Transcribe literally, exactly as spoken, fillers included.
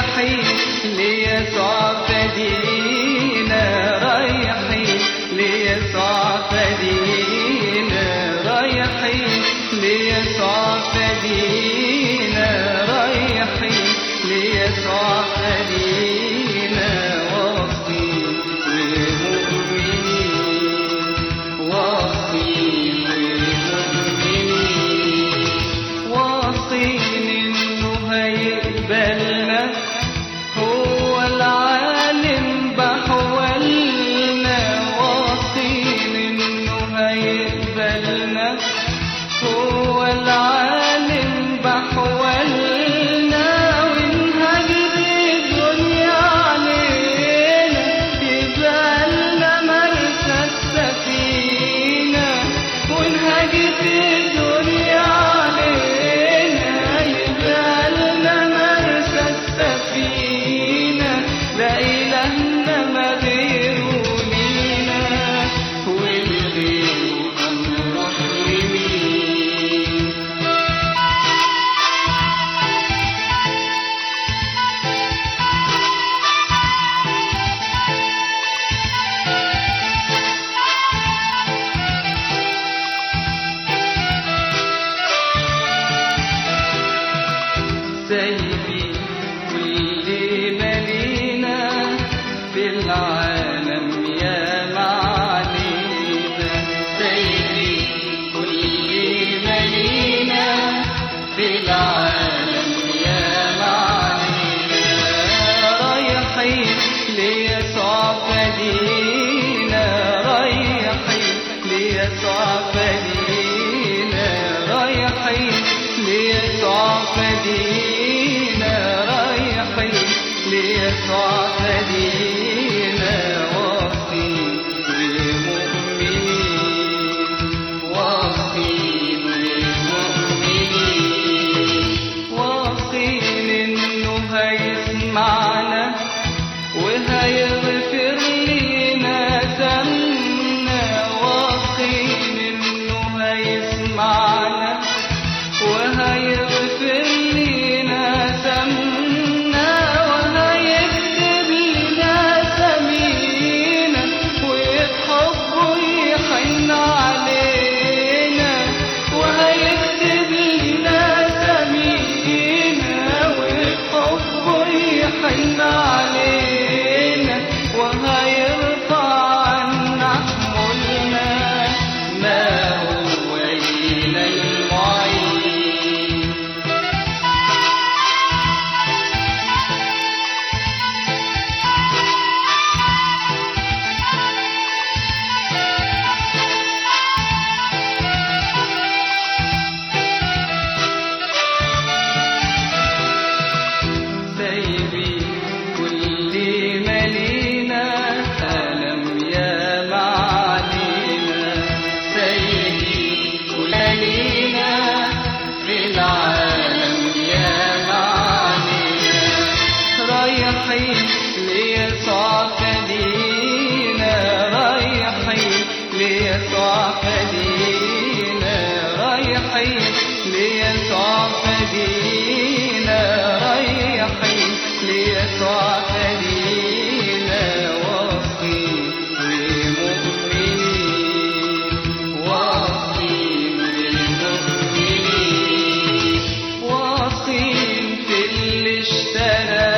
رايحين ليسوع فدينا، رايحين ليسوع فدينا، رايحين ليسوع فدينا، رايحين ليسوع فدينا، واثقين ومؤمنين، واثقين ومؤمنين، واثقين إنه هيقبلنا، هو العالم بحولنا، واثقين إنه هيقبلنا، هو العالم بحولنا، ونهجر الدنيا علينا يبقى لنا مرسى السفينة، ونهجر الدنيا علينا يبقى لنا مرسى السفينة، لا إلهنا ما غيره لينا، والغيره هنروح لمين؟ سايبين كل مالينا في العالم يا معالينا، سايبين كل مالينا في العالم يا معالينا، رايحين ليسوع فدينا، رايحين ليسوع فدينا، رايحين ليسوع فدينا، رايحين ليسوع فدينا، واثقين ومؤمنين، واثقين ومؤمنين، واثقين إنه هيسمعنا وهيغفر لينا ذنبنا، واثقين إنه هيسمعنا وهيغفر لينا ذنبنا، وهيكتب لنا سمينا، وبحبه يحن علينا، وهيكتب لنا سمينا، وبحبه يحن علينا، وهيرفع عنا حمولنا، ما هو إلى المعين. سايبين كل مالينا ألم يا معالينا، سايبين كل مالينا في العالم يا معالينا، رايحين ليسوع فدينا، رايحين ليسوع فدينا، رايحين ليسوع فدينا، رايحين ليسوع فدينا، واثقين ومؤمنين، واثقين ومؤمنين، واثقين في اللي اشترى